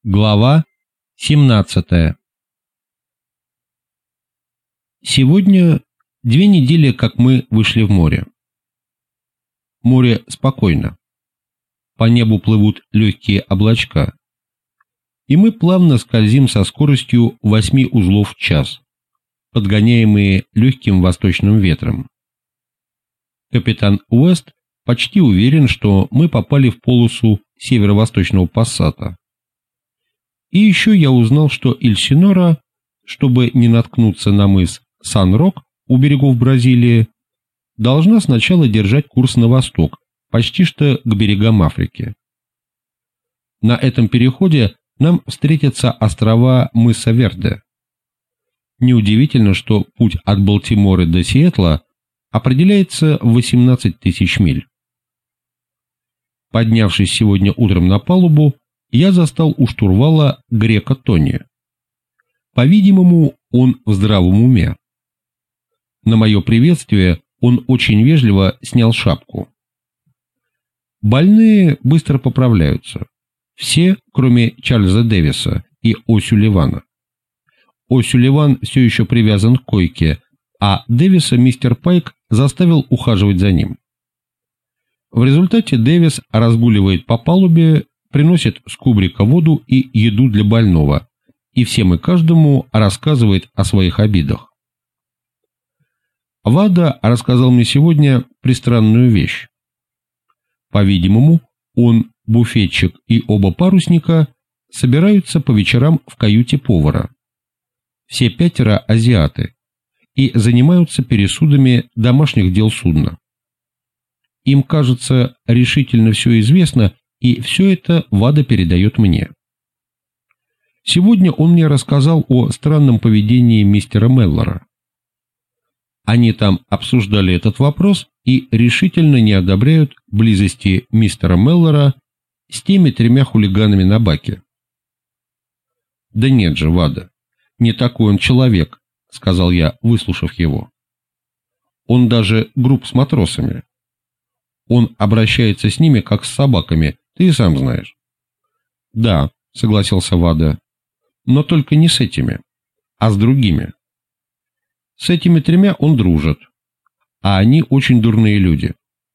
Глава 17. Сегодня 2 недели, как мы вышли в море. Море спокойно. По небу плывут легкие облачка. И мы плавно скользим со скоростью 8 узлов в час, подгоняемые легким восточным ветром. Капитан Уэст почти уверен, что мы попали в полосу северо-восточного пассата. И еще я узнал, что Эльсинора, чтобы не наткнуться на мыс Сан-Рок у берегов Бразилии, должна сначала держать курс на восток, почти что к берегам Африки. На этом переходе нам встретятся острова мыса Верде. Неудивительно, что путь от Балтимора до Сиэтла определяется в 18 тысяч миль. Поднявшись сегодня утром на палубу, я застал у штурвала грека Тони. По-видимому, он в здравом уме. На мое приветствие он очень вежливо снял шапку. Больные быстро поправляются. Все, кроме Чарльза Дэвиса и О'Сюлливана. О'Сюлливан все еще привязан к койке, а Дэвиса мистер Пайк заставил ухаживать за ним. В результате Дэвис разгуливает по палубе, приносит с кубрика воду и еду для больного, и всем и каждому рассказывает о своих обидах. Вада рассказал мне сегодня пристранную вещь. По-видимому, он, буфетчик и оба парусника собираются по вечерам в каюте повара. Все 5 азиаты и занимаются пересудами домашних дел судна. Им, кажется, решительно все известно, и все это Вада передает мне. Сегодня он мне рассказал о странном поведении мистера Меллора. Они там обсуждали этот вопрос и решительно не одобряют близости мистера Меллора с теми 3 хулиганами на баке. «Да нет же, Вада, не такой он человек», — сказал я, выслушав его. «Он даже груб с матросами. Он обращается с ними, как с собаками, ты и сам знаешь». «Да», — согласился Вада, — «но только не с этими, а с другими. С этими 3 он дружит, а они очень дурные люди.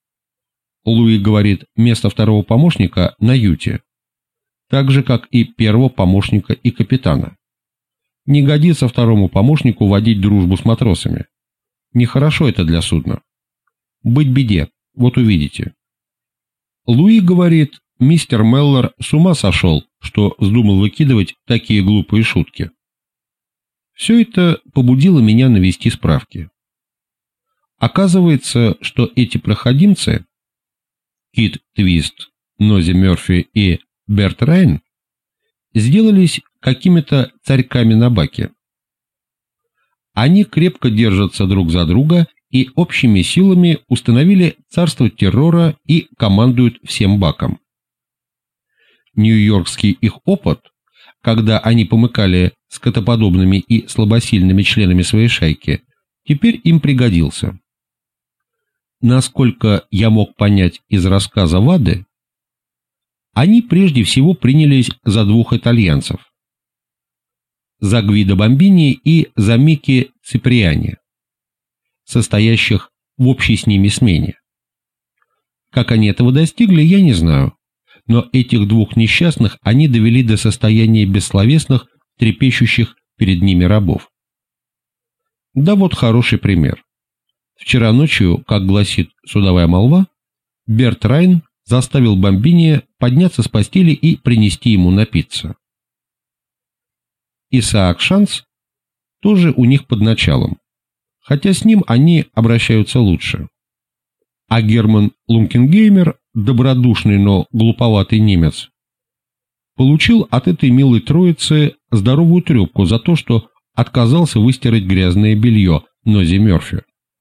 Луи говорит, место 2-го помощника на юте, так же, как и 1-го помощника и капитана. Не годится 2-му помощнику водить дружбу с матросами. Нехорошо это для судна. Быть беде, вот увидите. Луи говорит, мистер Меллор с ума сошел, что вздумал выкидывать такие глупые шутки. Все это побудило меня навести справки. Оказывается, что эти проходимцы, Кит Твист, Нози Мёрфи и Берт Райн, сделались какими-то царьками на баке. Они крепко держатся друг за друга и общими силами установили царство террора и командуют всем баком. Нью-Йоркский их опыт, когда они помыкали скотоподобными и слабосильными членами своей шайки, теперь им пригодился. Насколько я мог понять из рассказа Вады, они прежде всего принялись за 2 итальянцев, за Гвидо Бомбини и за Микки Циприани, состоящих в общей с ними смене. Как они этого достигли, я не знаю, но этих 2 несчастных они довели до состояния бессловесных, трепещущих перед ними рабов. Да вот хороший пример. Вчера ночью, как гласит судовая молва, Берт Райн заставил Бомбини подняться с постели и принести ему напиться. Исаак Шанс тоже у них под началом, хотя с ним они обращаются лучше. А Герман Лункенгеймер, добродушный, но глуповатый немец, получил от этой милой троицы здоровую трепку за то, что отказался выстирать грязное белье Нози Мёрфи.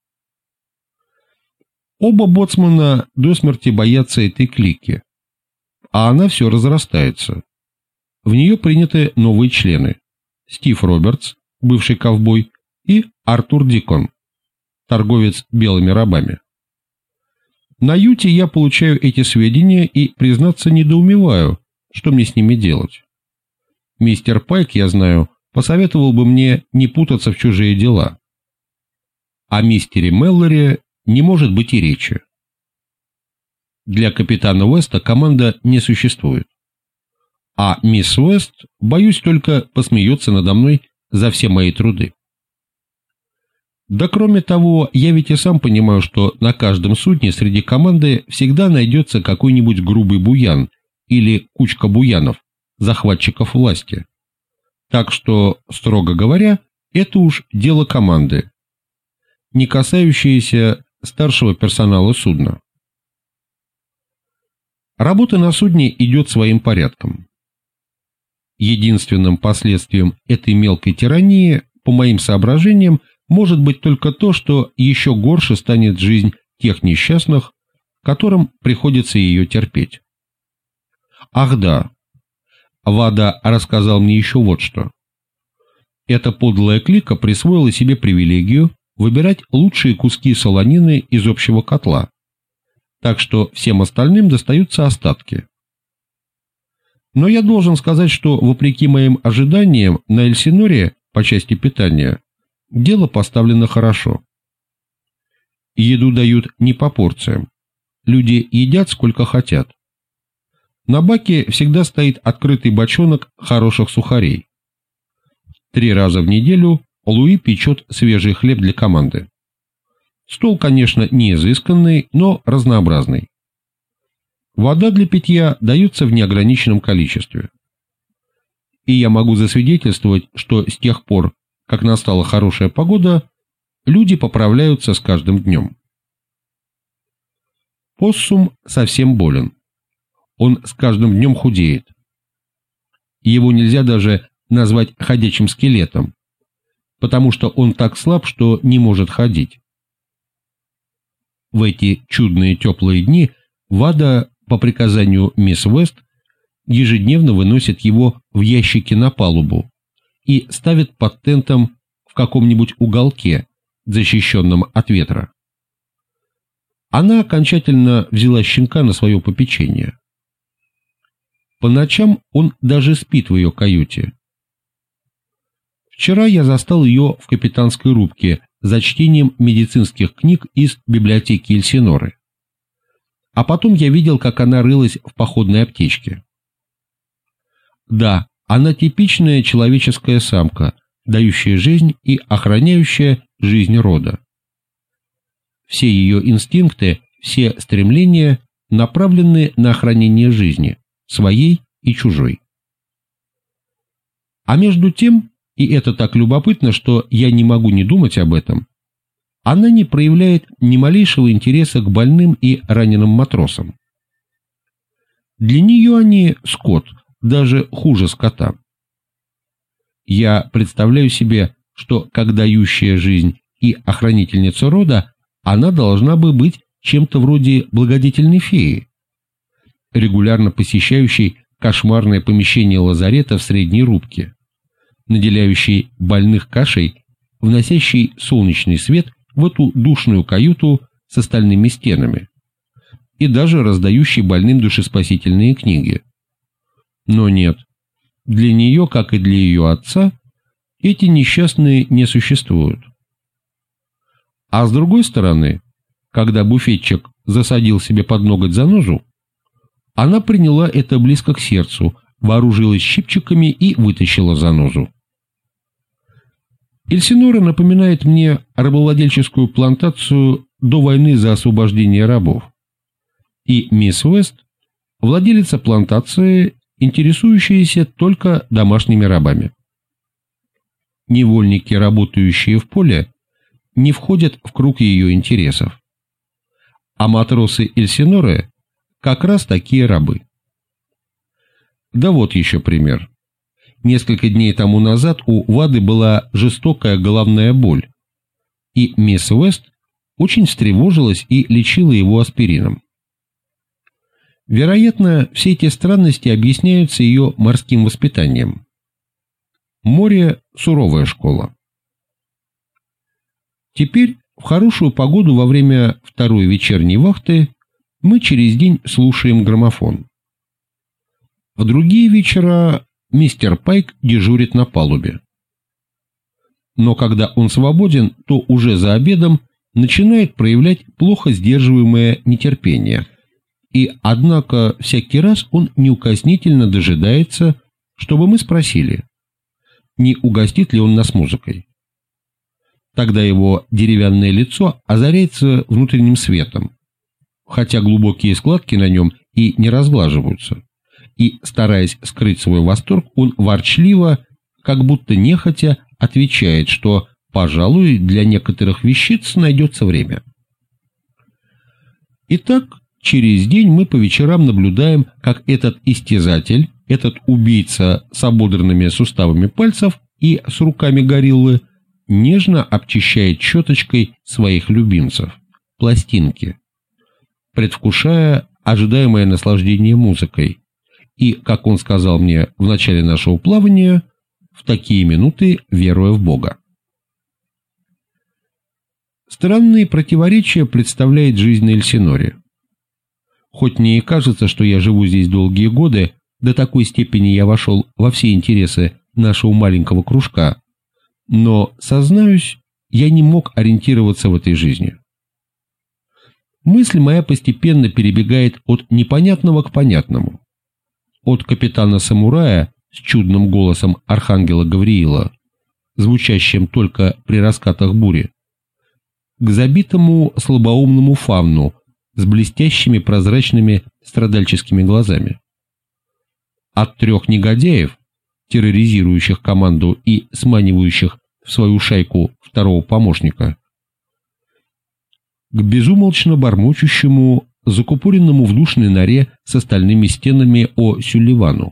Оба боцмана до смерти боятся этой клики, а она все разрастается. В нее приняты новые члены: Стив Робертс, бывший ковбой, и Артур Дикон, торговец белыми рабами. На юте я получаю эти сведения и, признаться, недоумеваю, что мне с ними делать. Мистер Пайк, я знаю, посоветовал бы мне не путаться в чужие дела. О мистере Меллоре не может быть и речи. Для капитана Уэста команда не существует. А мисс Уэст, боюсь, только посмеется надо мной за все мои труды. Да кроме того, я ведь и сам понимаю, что на каждом судне среди команды всегда найдется какой-нибудь грубый буян или кучка буянов, захватчиков власти. Так что, строго говоря, это уж дело команды, не касающееся старшего персонала судна. Работа на судне идет своим порядком. Единственным последствием этой мелкой тирании, по моим соображениям, может быть только то, что еще горше станет жизнь тех несчастных, которым приходится ее терпеть. Ах да, Вада рассказал мне еще вот что. Эта подлая клика присвоила себе привилегию выбирать лучшие куски солонины из общего котла, так что всем остальным достаются остатки. Но я должен сказать, что, вопреки моим ожиданиям, на Эльсиноре по части питания дело поставлено хорошо. Еду дают не по порциям. Люди едят сколько хотят. На баке всегда стоит открытый бочонок хороших сухарей. 3 раза в неделю Луи печет свежий хлеб для команды. Стол, конечно, не изысканный, но разнообразный. Вода для питья дается в неограниченном количестве. И я могу засвидетельствовать, что с тех пор, как настала хорошая погода, люди поправляются с каждым днем. Поссум совсем болен. Он с каждым днем худеет. Его нельзя даже назвать ходячим скелетом, потому что он так слаб, что не может ходить. В эти чудные теплые дни Вада, по приказанию мисс Уэст, ежедневно выносит его в ящики на палубу и ставит под тентом в каком-нибудь уголке, защищенном от ветра. Она окончательно взяла щенка на свое попечение. По ночам он даже спит в ее каюте. Вчера я застал ее в капитанской рубке за чтением медицинских книг из библиотеки Эльсиноры. А потом я видел, как она рылась в походной аптечке. Да, она типичная человеческая самка, дающая жизнь и охраняющая жизнь рода. Все ее инстинкты, все стремления направлены на охранение жизни, своей и чужой. А между тем, и это так любопытно, что я не могу не думать об этом, она не проявляет ни малейшего интереса к больным и раненым матросам. Для нее они скот, даже хуже скота. Я представляю себе, что, как дающая жизнь и охранительница рода, она должна бы быть чем-то вроде благодетельной феи, регулярно посещающей кошмарное помещение лазарета в средней рубке, наделяющей больных кашей, вносящей солнечный свет в эту душную каюту с остальными стенами и даже раздающей больным душеспасительные книги. Но нет, для нее, как и для ее отца, эти несчастные не существуют. А с другой стороны, когда буфетчик засадил себе под ноготь занозу, она приняла это близко к сердцу, вооружилась щипчиками и вытащила занозу. Эльсинора напоминает мне рабовладельческую плантацию до войны за освобождение рабов. И мисс Уэст – владелица плантации, интересующаяся только домашними рабами. Невольники, работающие в поле, не входят в круг ее интересов. А матросы Эльсиноры как раз такие рабы. Да вот еще пример. Несколько дней тому назад у Вады была жестокая головная боль, и мисс Уэст очень встревожилась и лечила его аспирином. Вероятно, все эти странности объясняются ее морским воспитанием. Море – суровая школа. Теперь, в хорошую погоду во время второй вечерней вахты, мы через день слушаем граммофон. В другие вечера мистер Пайк дежурит на палубе. Но когда он свободен, то уже за обедом начинает проявлять плохо сдерживаемое нетерпение, и, однако, всякий раз он неукоснительно дожидается, чтобы мы спросили, не угостит ли он нас музыкой. Тогда его деревянное лицо озаряется внутренним светом, хотя глубокие складки на нем и не разглаживаются, и, стараясь скрыть свой восторг, он ворчливо, как будто нехотя, отвечает, что, пожалуй, для некоторых вещиц найдется время. Итак, через день мы по вечерам наблюдаем, как этот истязатель, этот убийца с ободранными суставами пальцев и с руками гориллы, нежно обчищает щеточкой своих любимцев, пластинки, предвкушая ожидаемое наслаждение музыкой, и, как он сказал мне в начале нашего плавания, в такие минуты веруя в Бога. Странные противоречия представляет жизнь на Эльсиноре. Хоть мне и кажется, что я живу здесь долгие годы, до такой степени я вошел во все интересы нашего маленького кружка, но, сознаюсь, я не мог ориентироваться в этой жизни. Мысль моя постепенно перебегает от непонятного к понятному. От капитана-самурая с чудным голосом архангела Гавриила, звучащим только при раскатах бури, к забитому слабоумному фавну с блестящими прозрачными страдальческими глазами. От 3 негодяев, терроризирующих команду и сманивающих в свою шайку 2-го помощника, к безумолчно бормочущему, закупоренному в душной норе с остальными стенами О'Сюлливану.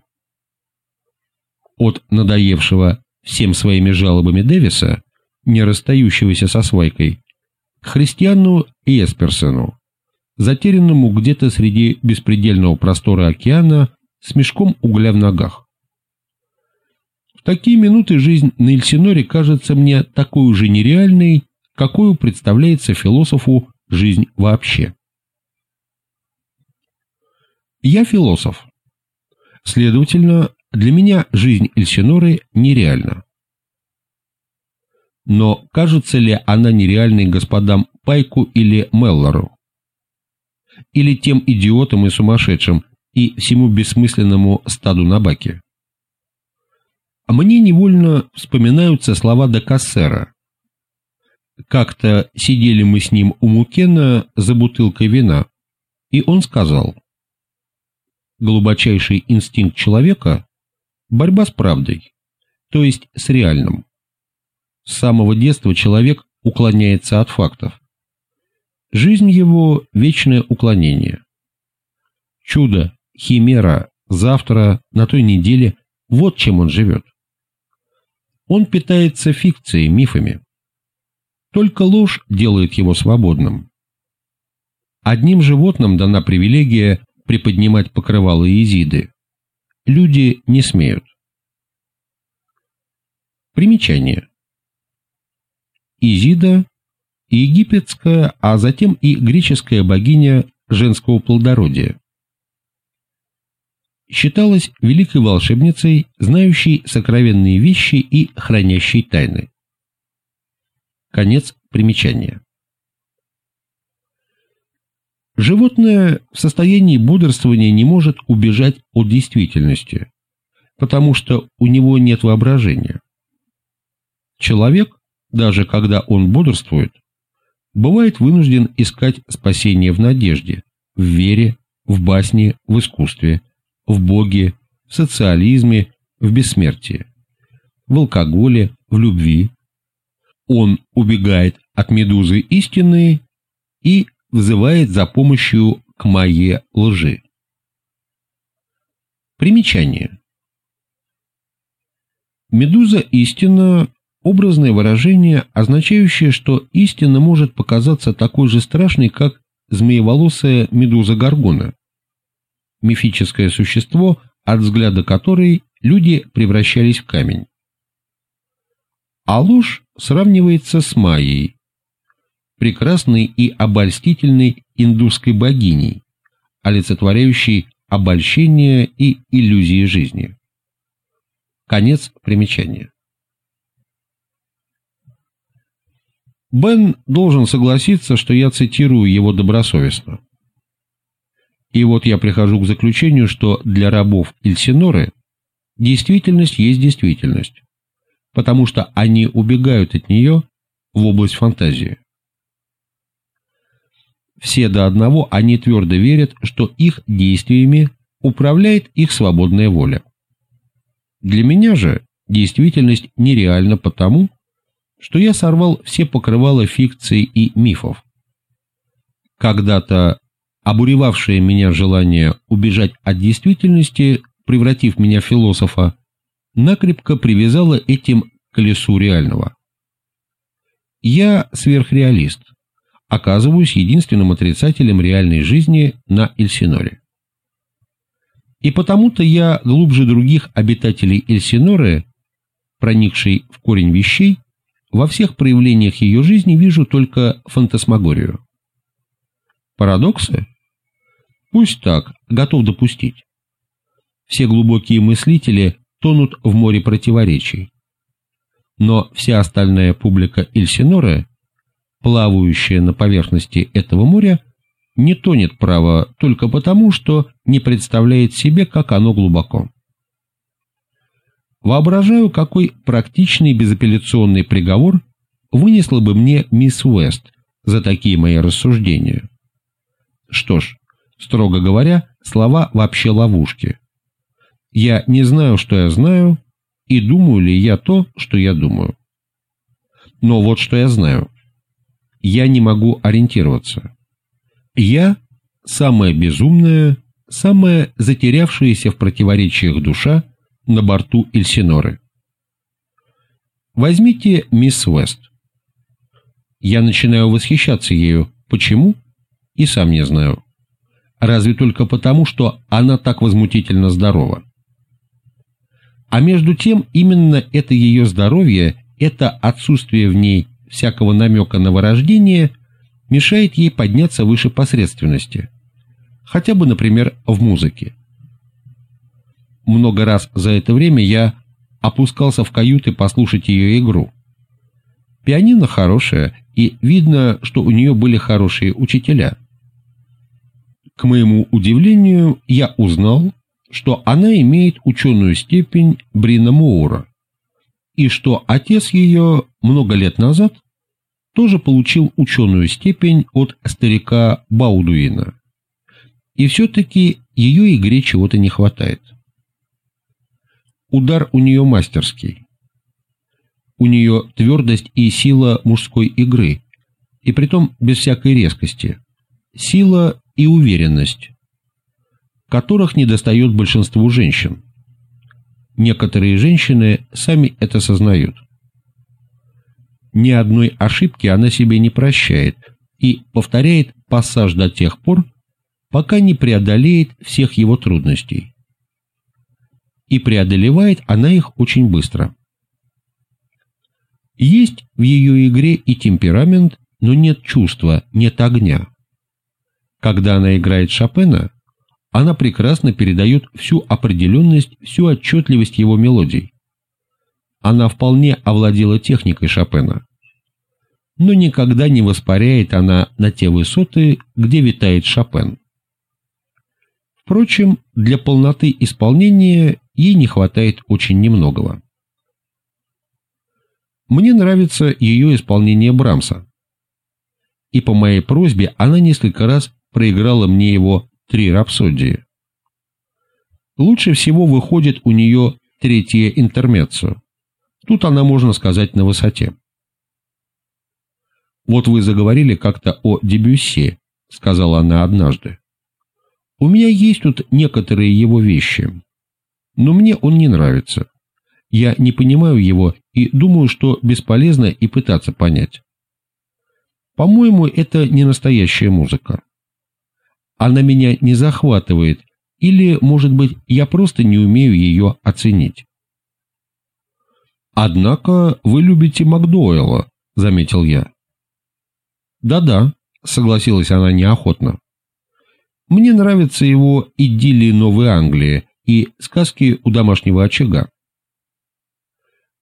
От надоевшего всем своими жалобами Дэвиса, не расстающегося со свайкой, к Христиану Есперсону, затерянному где-то среди беспредельного простора океана с мешком угля в ногах. В такие минуты жизнь на Эльсиноре кажется мне такой же нереальной, какую представляется философу жизнь вообще. Я философ. Следовательно, для меня жизнь Эльсиноры нереальна. Но кажется ли она нереальной господам Пайку или Меллору? Или тем идиотам и сумасшедшим, и всему бессмысленному стаду на баке? Мне невольно вспоминаются слова де Кассера. Как-то сидели мы с ним у Мукена за бутылкой вина, и он сказал: глубочайший инстинкт человека – борьба с правдой, то есть с реальным. С самого детства человек уклоняется от фактов. Жизнь его – вечное уклонение. Чудо, химера, завтра, на той неделе – вот чем он живет. Он питается фикцией, мифами. Только ложь делает его свободным. Одним животным дана привилегия приподнимать покрывало Изиды. Люди не смеют. Примечание. Изида – египетская, а затем и греческая богиня женского плодородия. Считалась великой волшебницей, знающей сокровенные вещи и хранящей тайны. Конец примечания. Животное в состоянии бодрствования не может убежать от действительности, потому что у него нет воображения. Человек, даже когда он бодрствует, бывает вынужден искать спасение в надежде, в вере, в басне, в искусстве, в Боге, в социализме, в бессмертии, в алкоголе, в любви. Он убегает от медузы истины и взывает за помощью к моей лжи. Примечание. Медуза истина – образное выражение, означающее, что истина может показаться такой же страшной, как змееволосая медуза Горгона, мифическое существо, от взгляда которой люди превращались в камень. А ложь сравнивается с Майей, прекрасной и обольстительной индусской богиней, олицетворяющей обольщение и иллюзии жизни. Конец примечания. Бен должен согласиться, что я цитирую его добросовестно. И вот я прихожу к заключению, что для рабов Эльсиноры действительность есть действительность, потому что они убегают от нее в область фантазии. Все до одного они твердо верят, что их действиями управляет их свободная воля. Для меня же действительность нереальна потому, что я сорвал все покрывала фикций и мифов. Когда-то обуревавшее меня желание убежать от действительности, превратив меня в философа, накрепко привязало этим к колесу реального. Я сверхреалист, оказываюсь единственным отрицателем реальной жизни на Эльсиноре. И потому-то я глубже других обитателей Эльсиноры, проникший в корень вещей, во всех проявлениях ее жизни вижу только фантасмагорию. Парадоксы? Пусть так, готов допустить. Все глубокие мыслители тонут в море противоречий. Но вся остальная публика Эльсиноры, плавающая на поверхности этого моря, не тонет, право, только потому, что не представляет себе, как оно глубоко. Воображаю, какой практичный безапелляционный приговор вынесла бы мне мисс Уэст за такие мои рассуждения. Что ж, строго говоря, слова вообще ловушки. Я не знаю, что я знаю, и думаю ли я то, что я думаю. Но вот что я знаю. Я не могу ориентироваться. Я – самая безумная, самая затерявшаяся в противоречиях душа на борту Эльсиноры. Возьмите мисс Уэст. Я начинаю восхищаться ею. Почему? И сам не знаю. Разве только потому, что она так возмутительно здорова. А между тем, именно это ее здоровье, это отсутствие в ней всякого намека на вырождение мешает ей подняться выше посредственности, хотя бы, например, в музыке. Много раз за это время я опускался в каюты послушать ее игру. Пианино хорошее, и видно, что у нее были хорошие учителя. К моему удивлению, я узнал, что она имеет ученую степень Брина Моура, и что отец ее много лет назад тоже получил ученую степень от старика Баудуина. И все-таки ее игре чего-то не хватает. Удар у нее мастерский. У нее твердость и сила мужской игры, и притом без всякой резкости. Сила и уверенность, которых недостает большинству женщин. Некоторые женщины сами это сознают. Ни одной ошибки она себе не прощает и повторяет пассаж до тех пор, пока не преодолеет всех его трудностей. И преодолевает она их очень быстро. Есть в ее игре и темперамент, но нет чувства, нет огня. Когда она играет Шопена, она прекрасно передает всю определенность, всю отчетливость его мелодий. Она вполне овладела техникой Шопена. Но никогда не воспаряет она на те высоты, где витает Шопен. Впрочем, для полноты исполнения ей не хватает очень немногого. Мне нравится ее исполнение Брамса. И по моей просьбе она несколько раз проиграла мне его 3 рапсодии. Лучше всего выходит у нее 3-я интермеццо. Тут она, можно сказать, на высоте. «Вот вы заговорили как-то о Дебюсси», — сказала она однажды. «У меня есть тут некоторые его вещи, но мне он не нравится. Я не понимаю его и думаю, что бесполезно и пытаться понять. По-моему, это не настоящая музыка. Она меня не захватывает, или, может быть, я просто не умею ее оценить». «Однако вы любите Макдоуэлла», — заметил я. «Да-да», — согласилась она неохотно. «Мне нравятся его идиллии Новой Англии и сказки у домашнего очага.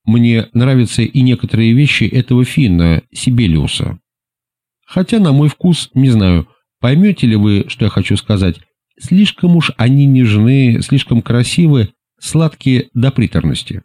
Мне нравятся и некоторые вещи этого финна, Сибелиуса. Хотя, на мой вкус, не знаю, поймете ли вы, что я хочу сказать, слишком уж они нежны, слишком красивы, сладкие до приторности.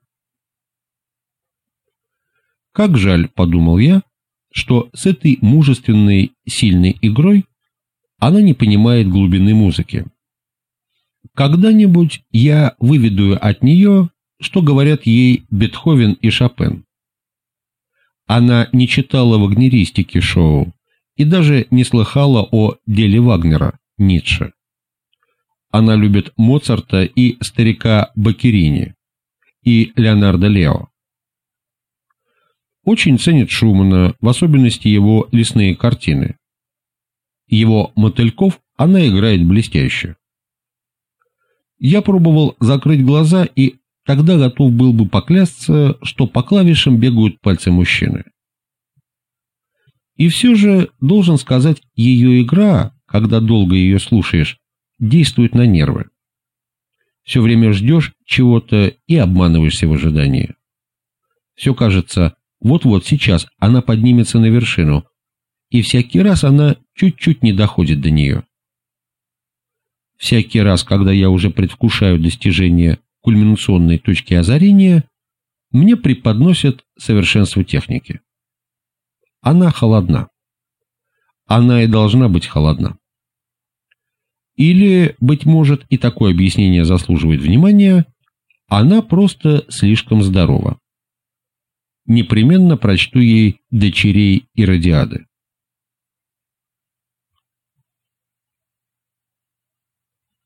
Как жаль, подумал я, что с этой мужественной, сильной игрой она не понимает глубины музыки. Когда-нибудь я выведу от нее, что говорят ей Бетховен и Шопен. Она не читала вагнеристики шоу и даже не слыхала о деле Вагнера, Ницше. Она любит Моцарта и старика Баккерини, и Леонардо Лео. Очень ценит Шумана, в особенности его лесные картины. Его мотыльков она играет блестяще. Я пробовал закрыть глаза и тогда готов был бы поклясться, что по клавишам бегают пальцы мужчины. И все же, должен сказать, ее игра, когда долго ее слушаешь, действует на нервы. Все время ждешь чего-то и обманываешься в ожидании. Все кажется, вот-вот сейчас она поднимется на вершину, и всякий раз она чуть-чуть не доходит до нее. Всякий раз, когда я уже предвкушаю достижение кульминационной точки озарения, мне преподносят совершенство техники. Она холодна. Она и должна быть холодна. Или, быть может, и такое объяснение заслуживает внимания, она просто слишком здорова. Непременно прочту ей «Дочерей Иродиады».